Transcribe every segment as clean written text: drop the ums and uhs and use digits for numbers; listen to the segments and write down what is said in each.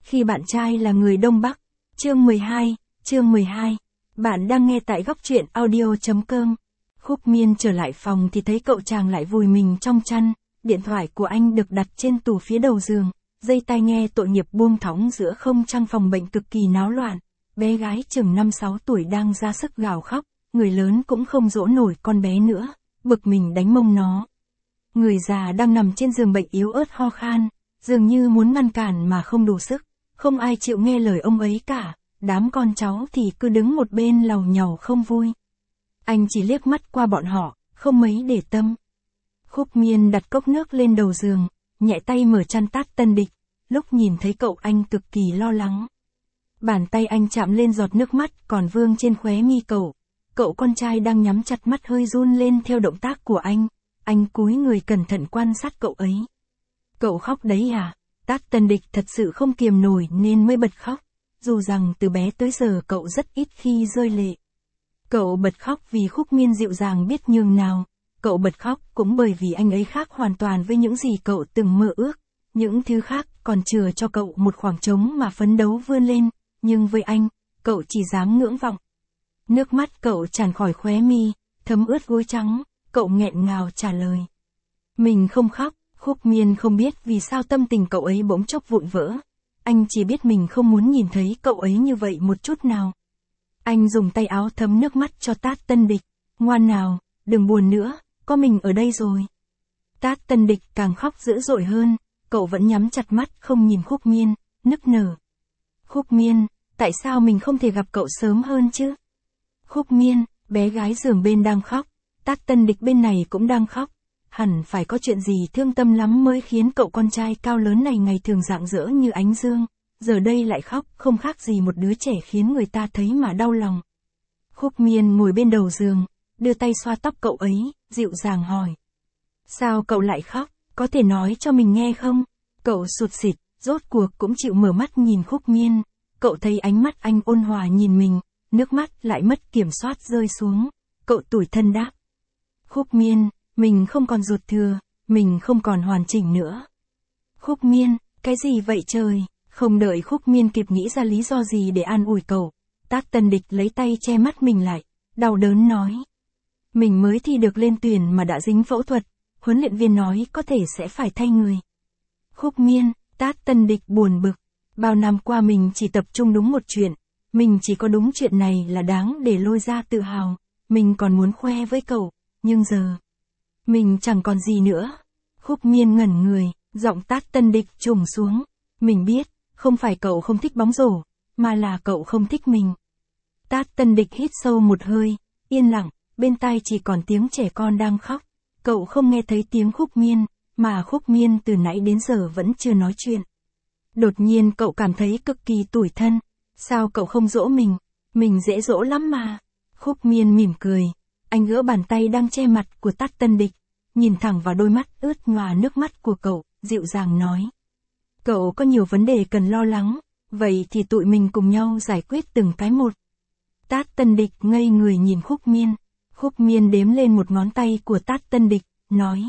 khi bạn trai là người Đông Bắc. Chương 12. Bạn đang nghe tại góc truyện audio.com. Khúc Miên trở lại phòng thì thấy cậu chàng lại vùi mình trong chăn, điện thoại của anh được đặt trên tủ phía đầu giường, dây tai nghe tội nghiệp buông thõng giữa không trang phòng bệnh cực kỳ náo loạn. Bé gái chừng 5-6 tuổi đang ra sức gào khóc, người lớn cũng không dỗ nổi con bé nữa, bực mình đánh mông nó. Người già đang nằm trên giường bệnh yếu ớt ho khan, dường như muốn ngăn cản mà không đủ sức, không ai chịu nghe lời ông ấy cả, đám con cháu thì cứ đứng một bên lầu nhầu không vui. Anh chỉ liếc mắt qua bọn họ, không mấy để tâm. Khúc Miên đặt cốc nước lên đầu giường, nhẹ tay mở chăn tát Tân Địch, lúc nhìn thấy cậu anh cực kỳ lo lắng. Bàn tay anh chạm lên giọt nước mắt còn vương trên khóe mi cậu con trai đang nhắm chặt mắt hơi run lên theo động tác của anh cúi người cẩn thận quan sát cậu ấy. Cậu khóc đấy à? Tát Tân Địch thật sự không kiềm nổi nên mới bật khóc, dù rằng từ bé tới giờ cậu rất ít khi rơi lệ. Cậu bật khóc vì Khúc Miên dịu dàng biết nhường nào, cậu bật khóc cũng bởi vì anh ấy khác hoàn toàn với những gì cậu từng mơ ước, những thứ khác còn chừa cho cậu một khoảng trống mà phấn đấu vươn lên, nhưng với anh, cậu chỉ dám ngưỡng vọng. Nước mắt cậu tràn khỏi khóe mi, thấm ướt gối trắng, cậu nghẹn ngào trả lời. Mình không khóc. Khúc Miên không biết vì sao tâm tình cậu ấy bỗng chốc vụn vỡ. Anh chỉ biết mình không muốn nhìn thấy cậu ấy như vậy một chút nào. Anh dùng tay áo thấm nước mắt cho tát Tân Địch. Ngoan nào, đừng buồn nữa, có mình ở đây rồi. Tát Tân Địch càng khóc dữ dội hơn, cậu vẫn nhắm chặt mắt không nhìn Khúc Miên, nức nở. Khúc Miên, tại sao mình không thể gặp cậu sớm hơn chứ? Khúc Miên, bé gái giường bên đang khóc, tát Tân Địch bên này cũng đang khóc. Hẳn phải có chuyện gì thương tâm lắm mới khiến cậu con trai cao lớn này ngày thường rạng rỡ như ánh dương, giờ đây lại khóc không khác gì một đứa trẻ khiến người ta thấy mà đau lòng. Khúc Miên ngồi bên đầu giường, đưa tay xoa tóc cậu ấy, dịu dàng hỏi. Sao cậu lại khóc, có thể nói cho mình nghe không? Cậu sụt sịt, rốt cuộc cũng chịu mở mắt nhìn Khúc Miên, cậu thấy ánh mắt anh ôn hòa nhìn mình, nước mắt lại mất kiểm soát rơi xuống, cậu tủi thân đáp. Khúc Miên, mình không còn ruột thừa, mình không còn hoàn chỉnh nữa. Khúc Miên, cái gì vậy trời? Không đợi Khúc Miên kịp nghĩ ra lý do gì để an ủi cậu, tát Tân Địch lấy tay che mắt mình lại, đau đớn nói. Mình mới thi được lên tuyển mà đã dính phẫu thuật, huấn luyện viên nói có thể sẽ phải thay người. Khúc Miên, tát Tân Địch buồn bực, bao năm qua mình chỉ tập trung đúng một chuyện, mình chỉ có đúng chuyện này là đáng để lôi ra tự hào, mình còn muốn khoe với cậu, nhưng giờ mình chẳng còn gì nữa. Khúc Miên ngẩn người, giọng tát Tân Địch trùng xuống. Mình biết, không phải cậu không thích bóng rổ, mà là cậu không thích mình. Tát Tân Địch hít sâu một hơi, yên lặng, bên tai chỉ còn tiếng trẻ con đang khóc. Cậu không nghe thấy tiếng Khúc Miên, mà Khúc Miên từ nãy đến giờ vẫn chưa nói chuyện. Đột nhiên cậu cảm thấy cực kỳ tủi thân. Sao cậu không dỗ mình? Mình dễ dỗ lắm mà. Khúc Miên mỉm cười. Anh gỡ bàn tay đang che mặt của tát Tân Địch, nhìn thẳng vào đôi mắt ướt nhòa nước mắt của cậu, dịu dàng nói. Cậu có nhiều vấn đề cần lo lắng, vậy thì tụi mình cùng nhau giải quyết từng cái một. Tát Tân Địch ngây người nhìn Khúc Miên. Khúc Miên đếm lên một ngón tay của tát Tân Địch, nói.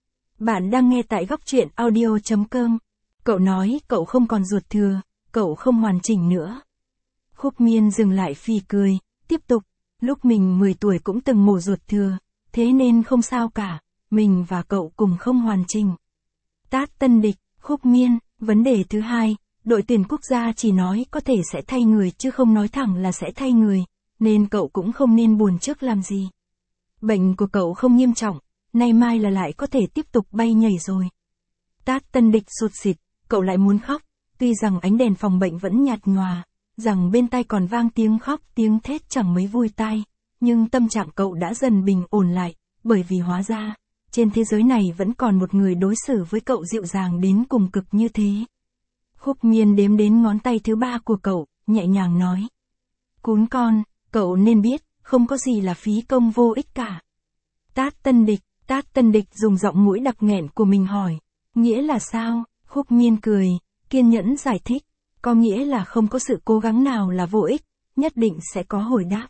Bạn đang nghe tại góc truyện audio.com. Cậu nói cậu không còn ruột thừa, cậu không hoàn chỉnh nữa. Khúc Miên dừng lại phì cười, tiếp tục. Lúc mình 10 tuổi cũng từng mổ ruột thừa, thế nên không sao cả, mình và cậu cùng không hoàn chỉnh. Tát Tân Địch, Khúc Miên, vấn đề thứ hai, đội tuyển quốc gia chỉ nói có thể sẽ thay người chứ không nói thẳng là sẽ thay người, nên cậu cũng không nên buồn trước làm gì. Bệnh của cậu không nghiêm trọng, nay mai là lại có thể tiếp tục bay nhảy rồi. Tát Tân Địch sụt sịt, cậu lại muốn khóc, tuy rằng ánh đèn phòng bệnh vẫn nhạt nhòa, rằng bên tai còn vang tiếng khóc tiếng thét chẳng mấy vui tai, nhưng tâm trạng cậu đã dần bình ổn lại, bởi vì hóa ra, trên thế giới này vẫn còn một người đối xử với cậu dịu dàng đến cùng cực như thế. Khúc Miên đếm đến ngón tay thứ 3 của cậu, nhẹ nhàng nói. Cún con, cậu nên biết, không có gì là phí công vô ích cả. Tát Tân Địch dùng giọng mũi đặc nghẹn của mình hỏi, nghĩa là sao? Khúc Miên cười, kiên nhẫn giải thích. Có nghĩa là không có sự cố gắng nào là vô ích, nhất định sẽ có hồi đáp.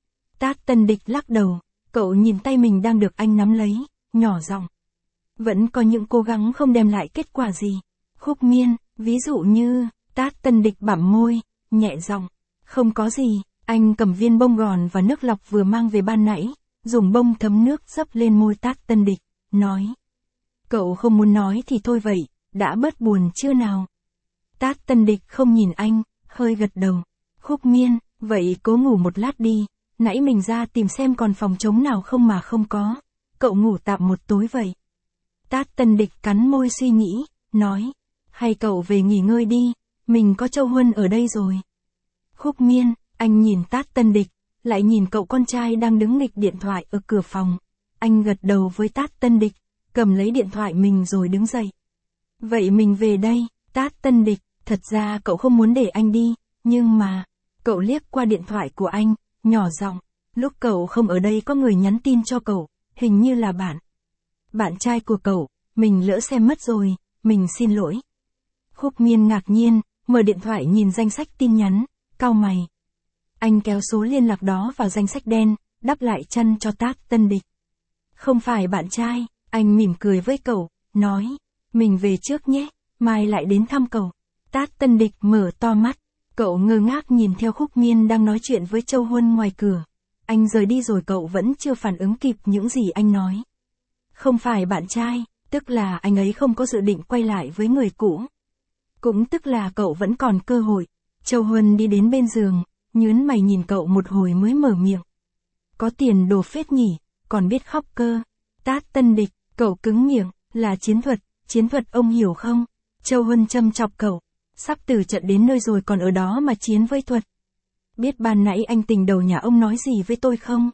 Tát Tân Địch lắc đầu, cậu nhìn tay mình đang được anh nắm lấy, nhỏ giọng. Vẫn có những cố gắng không đem lại kết quả gì. Khúc Miên, ví dụ như, Tát Tân Địch bặm môi, nhẹ giọng, không có gì, anh cầm viên bông gòn và nước lọc vừa mang về ban nãy, dùng bông thấm nước dấp lên môi Tát Tân Địch, nói. Cậu không muốn nói thì thôi vậy, đã bớt buồn chưa nào? Tát Tân Địch không nhìn anh, hơi gật đầu. Khúc Miên, vậy cố ngủ một lát đi, nãy mình ra tìm xem còn phòng trống nào không mà không có. Cậu ngủ tạm một tối vậy. Tát Tân Địch cắn môi suy nghĩ, nói. Hay cậu về nghỉ ngơi đi, mình có Châu Huân ở đây rồi. Khúc Miên, anh nhìn Tát Tân Địch, lại nhìn cậu con trai đang đứng nghịch điện thoại ở cửa phòng. Anh gật đầu với Tát Tân Địch, cầm lấy điện thoại mình rồi đứng dậy. Vậy mình về đây, Tát Tân Địch, thật ra cậu không muốn để anh đi, nhưng mà, cậu liếc qua điện thoại của anh, nhỏ giọng, lúc cậu không ở đây có người nhắn tin cho cậu, hình như là bạn trai của cậu, mình lỡ xem mất rồi, mình xin lỗi. Khúc Miên ngạc nhiên, mở điện thoại nhìn danh sách tin nhắn, cau mày. Anh kéo số liên lạc đó vào danh sách đen, đắp lại chân cho Tát Tân Địch. Không phải bạn trai, anh mỉm cười với cậu, nói, mình về trước nhé, mai lại đến thăm cậu. Tát Tân Địch mở to mắt, cậu ngơ ngác nhìn theo Khúc Miên đang nói chuyện với Châu Huân ngoài cửa. Anh rời đi rồi cậu vẫn chưa phản ứng kịp những gì anh nói. Không phải bạn trai, tức là anh ấy không có dự định quay lại với người cũ. Cũng tức là cậu vẫn còn cơ hội. Châu Huân đi đến bên giường, nhướng mày nhìn cậu một hồi mới mở miệng. Có tiền đồ phết nhỉ, còn biết khóc cơ. Tát Tân Địch, cậu cứng miệng, là chiến thuật ông hiểu không? Châu Huân châm chọc cậu, sắp từ trận đến nơi rồi còn ở đó mà chiến với thuật. Biết ban nãy anh tình đầu nhà ông nói gì với tôi không?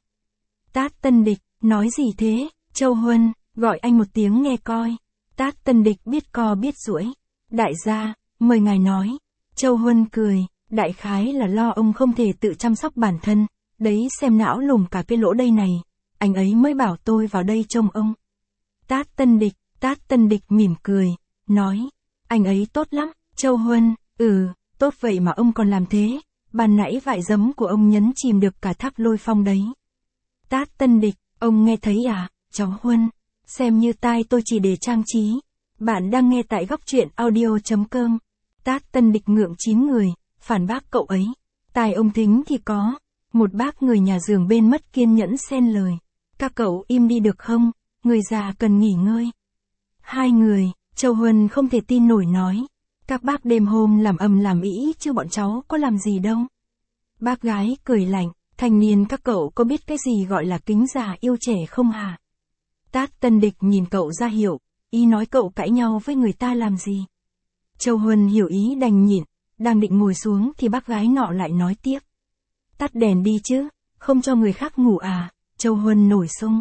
Tát Tân Địch, nói gì thế? Châu Huân, gọi anh một tiếng nghe coi. Tát Tân Địch biết co biết duỗi. Đại gia, mời ngài nói. Châu Huân cười, đại khái là lo ông không thể tự chăm sóc bản thân, đấy xem não lùm cả cái lỗ đây này, anh ấy mới bảo tôi vào đây trông ông. Tát Tân Địch mỉm cười, nói, anh ấy tốt lắm. Châu Huân, tốt vậy mà ông còn làm thế, ban nãy vại giấm của ông nhấn chìm được cả tháp Lôi Phong đấy. Tát Tân Địch, ông nghe thấy à, cháu Huân, xem như tai tôi chỉ để trang trí. Bạn đang nghe tại góc truyện audio.com. Tát Tân Địch ngượng chín người, phản bác cậu ấy. Tai ông thính thì có. Một bác người nhà giường bên mất kiên nhẫn xen lời. Các cậu im đi được không, người già cần nghỉ ngơi. Hai người, Châu Huân không thể tin nổi nói. Các bác đêm hôm làm ầm làm ĩ chứ bọn cháu có làm gì đâu. Bác gái cười lạnh, thanh niên các cậu có biết cái gì gọi là kính già yêu trẻ không hả? Tát Tân Địch nhìn cậu ra hiểu, ý nói cậu cãi nhau với người ta làm gì. Châu Huân hiểu ý đành nhịn, đang định ngồi xuống thì bác gái nọ lại nói tiếp. Tắt đèn đi chứ, không cho người khác ngủ à? Châu Huân nổi xung.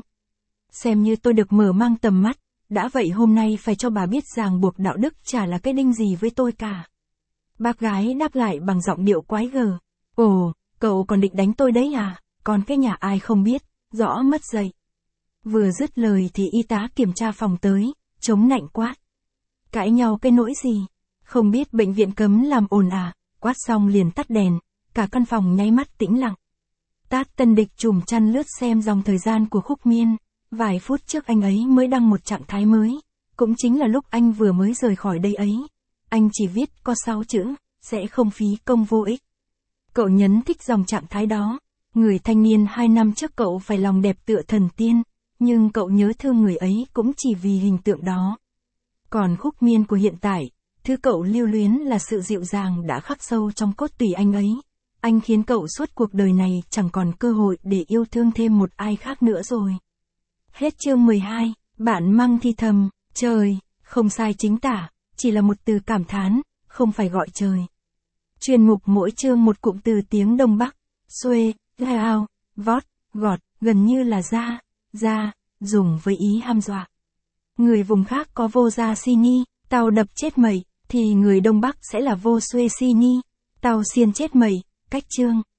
Xem như tôi được mở mang tầm mắt, đã vậy hôm nay phải cho bà biết ràng buộc đạo đức chả là cái đinh gì với tôi cả. Bác gái đáp lại bằng giọng điệu quái gở. Ồ, cậu còn định đánh tôi đấy à? Còn cái nhà ai không biết, rõ mất dậy. Vừa dứt lời thì y tá kiểm tra phòng tới, chống nạnh quát. Cãi nhau cái nỗi gì? Không biết bệnh viện cấm làm ồn à? Quát xong liền tắt đèn, cả căn phòng nháy mắt tĩnh lặng. Tát Tân Địch chùm chăn lướt xem dòng thời gian của Khúc Miên. Vài phút trước anh ấy mới đăng một trạng thái mới, cũng chính là lúc anh vừa mới rời khỏi đây ấy. Anh chỉ viết có 6 chữ, sẽ không phí công vô ích. Cậu nhấn thích dòng trạng thái đó. Người thanh niên 2 năm trước cậu phải lòng đẹp tựa thần tiên, nhưng cậu nhớ thương người ấy cũng chỉ vì hình tượng đó. Còn Khúc Miên của hiện tại, thứ cậu lưu luyến là sự dịu dàng đã khắc sâu trong cốt tủy anh ấy. Anh khiến cậu suốt cuộc đời này chẳng còn cơ hội để yêu thương thêm một ai khác nữa rồi. Hết chương 12, bạn Măng thì thầm, trời, không sai chính tả, chỉ là một từ cảm thán, không phải gọi trời. Chuyên mục mỗi chương một cụm từ tiếng Đông Bắc, xuê, lao, vót, gọt, gần như là ra, dùng với ý hăm dọa. Người vùng khác có vô gia si ni, tao đập chết mày, thì người Đông Bắc sẽ là vô xuê si ni, tao xiên chết mày, cách chương.